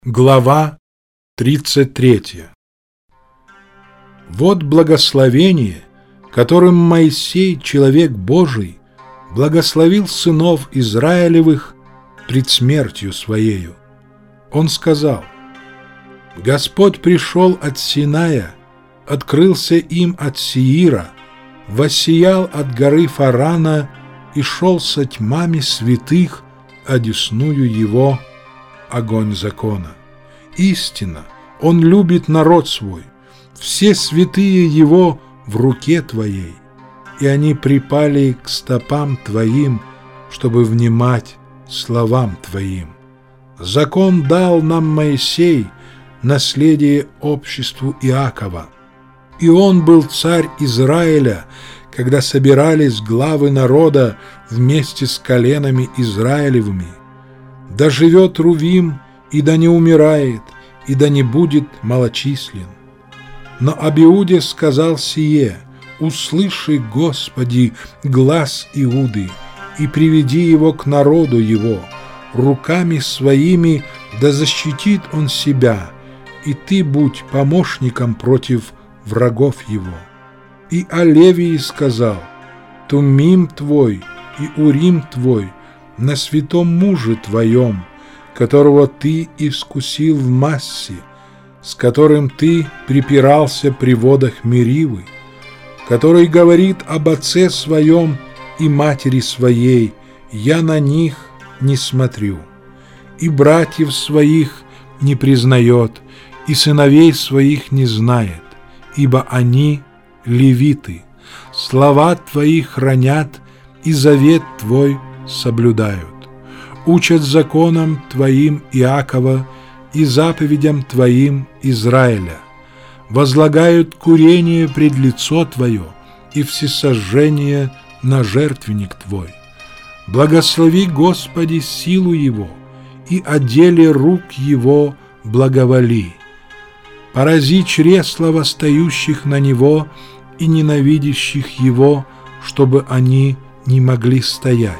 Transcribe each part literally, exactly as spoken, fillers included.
Глава тридцать третья. Вот благословение, которым Моисей, человек Божий, благословил сынов Израилевых пред смертью своею. Он сказал: «Господь пришел от Синая, открылся им от Сеира, воссиял от горы Фарана и шел со тьмами святых, одесную его огонь закона. Истинно, Он любит народ свой, все святые Его в руке Твоей, и они припали к стопам Твоим, чтобы внимать словам Твоим. Закон дал нам Моисей, наследие обществу Иакова, и он был царь Израиля, когда собирались главы народа вместе с коленами Израилевыми. Да живет Рувим, и да не умирает, и да не будет малочислен. Но об Иуде сказал сие: услыши, Господи, глас Иуды, и приведи его к народу его, руками своими да защитит он себя, и ты будь помощником против врагов его. И о Левии сказал: Тумим твой и Урим твой на святом муже твоем, которого ты искусил в массе, с которым ты припирался при водах Меривы, который говорит об отце своем и матери своей: я на них не смотрю, и братьев своих не признает, и сыновей своих не знает, ибо они левиты, слова твои хранят и завет твой соблюдают, учат законам твоим Иакова и заповедям твоим Израиля, возлагают курение пред лицо твое и всесожжение на жертвенник твой. Благослови, Господи, силу его, и о деле рук его благоволи. Порази чресла восстающих на него и ненавидящих его, чтобы они не могли стоять.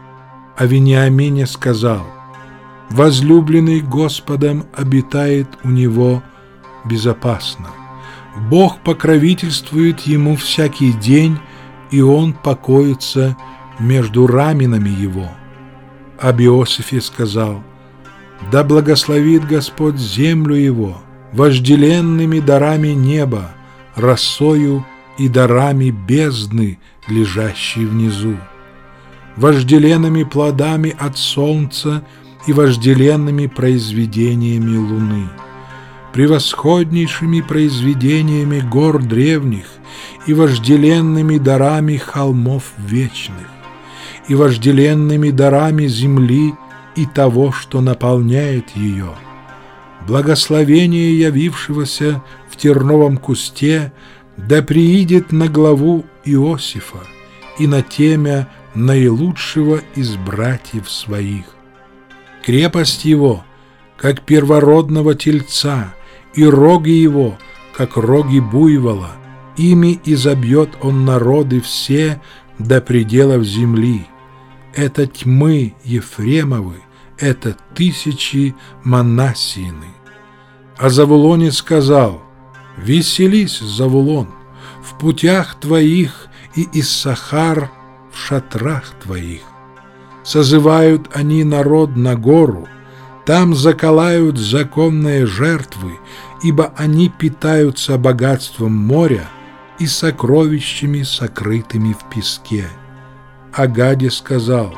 О Вениамине сказал: возлюбленный Господом обитает у него безопасно. Бог покровительствует ему всякий день, и он покоится между раменами его. Об Иосифе сказал: да благословит Господь землю его вожделенными дарами неба, росою и дарами бездны, лежащей внизу, вожделенными плодами от солнца и вожделенными произведениями луны, превосходнейшими произведениями гор древних и вожделенными дарами холмов вечных, и вожделенными дарами земли и того, что наполняет ее, благословение явившегося в терновом кусте да приидет на главу Иосифа и на темя наилучшего из братьев своих. Крепость его, как первородного тельца, и роги его, как роги буйвола, ими изобьет он народы все до пределов земли. Это тьмы Ефремовы, это тысячи Манассины. О Завулоне сказал: веселись, Завулон, в путях твоих, и Иссахар в шатрах твоих. Созывают они народ на гору, там заколают законные жертвы, ибо они питаются богатством моря и сокровищами, сокрытыми в песке. О Гаде сказал: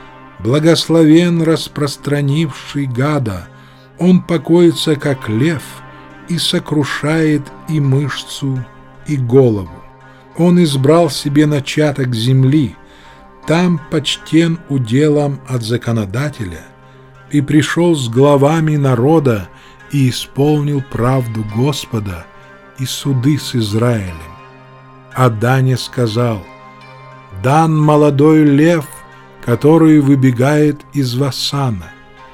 благословен распространивший Гада, он покоится, как лев, и сокрушает и мышцу, и голову. Он избрал себе начаток земли, там почтен уделом от законодателя, и пришел с главами народа и исполнил правду Господа и суды с Израилем. О Дане сказал: дан молодой лев, который выбегает из Вассана.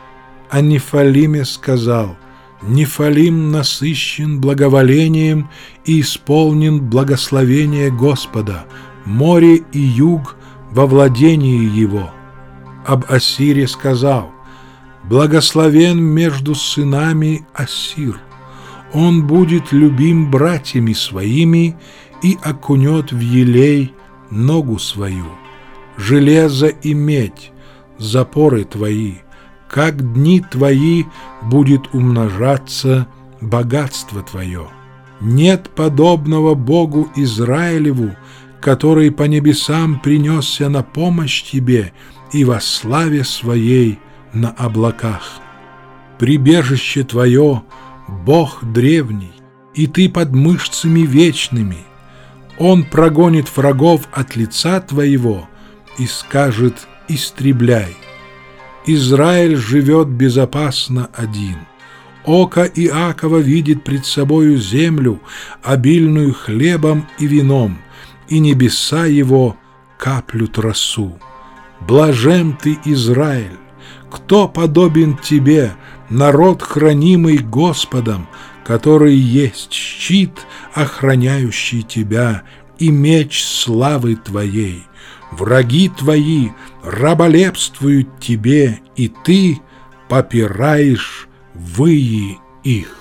О Нефалиме сказал: Нефалим насыщен благоволением и исполнен благословение Господа, море и юг во владении его. Об Ассире сказал: Благословен между сынами Ассир. Он будет любим братьями своими и окунет в елей ногу свою. Железо и медь, запоры твои, как дни твои будет умножаться богатство твое. Нет подобного Богу Израилеву, который по небесам принесся на помощь тебе и во славе своей на облаках. Прибежище твое — Бог древний, и ты под мышцами вечными. Он прогонит врагов от лица твоего и скажет: истребляй. Израиль живет безопасно один. Око Иакова видит пред собою землю, обильную хлебом и вином, и небеса его каплют росу. Блажен ты, Израиль! Кто подобен тебе, народ, хранимый Господом, который есть щит, охраняющий тебя, и меч славы твоей? Враги твои раболепствуют тебе, и ты попираешь выи их.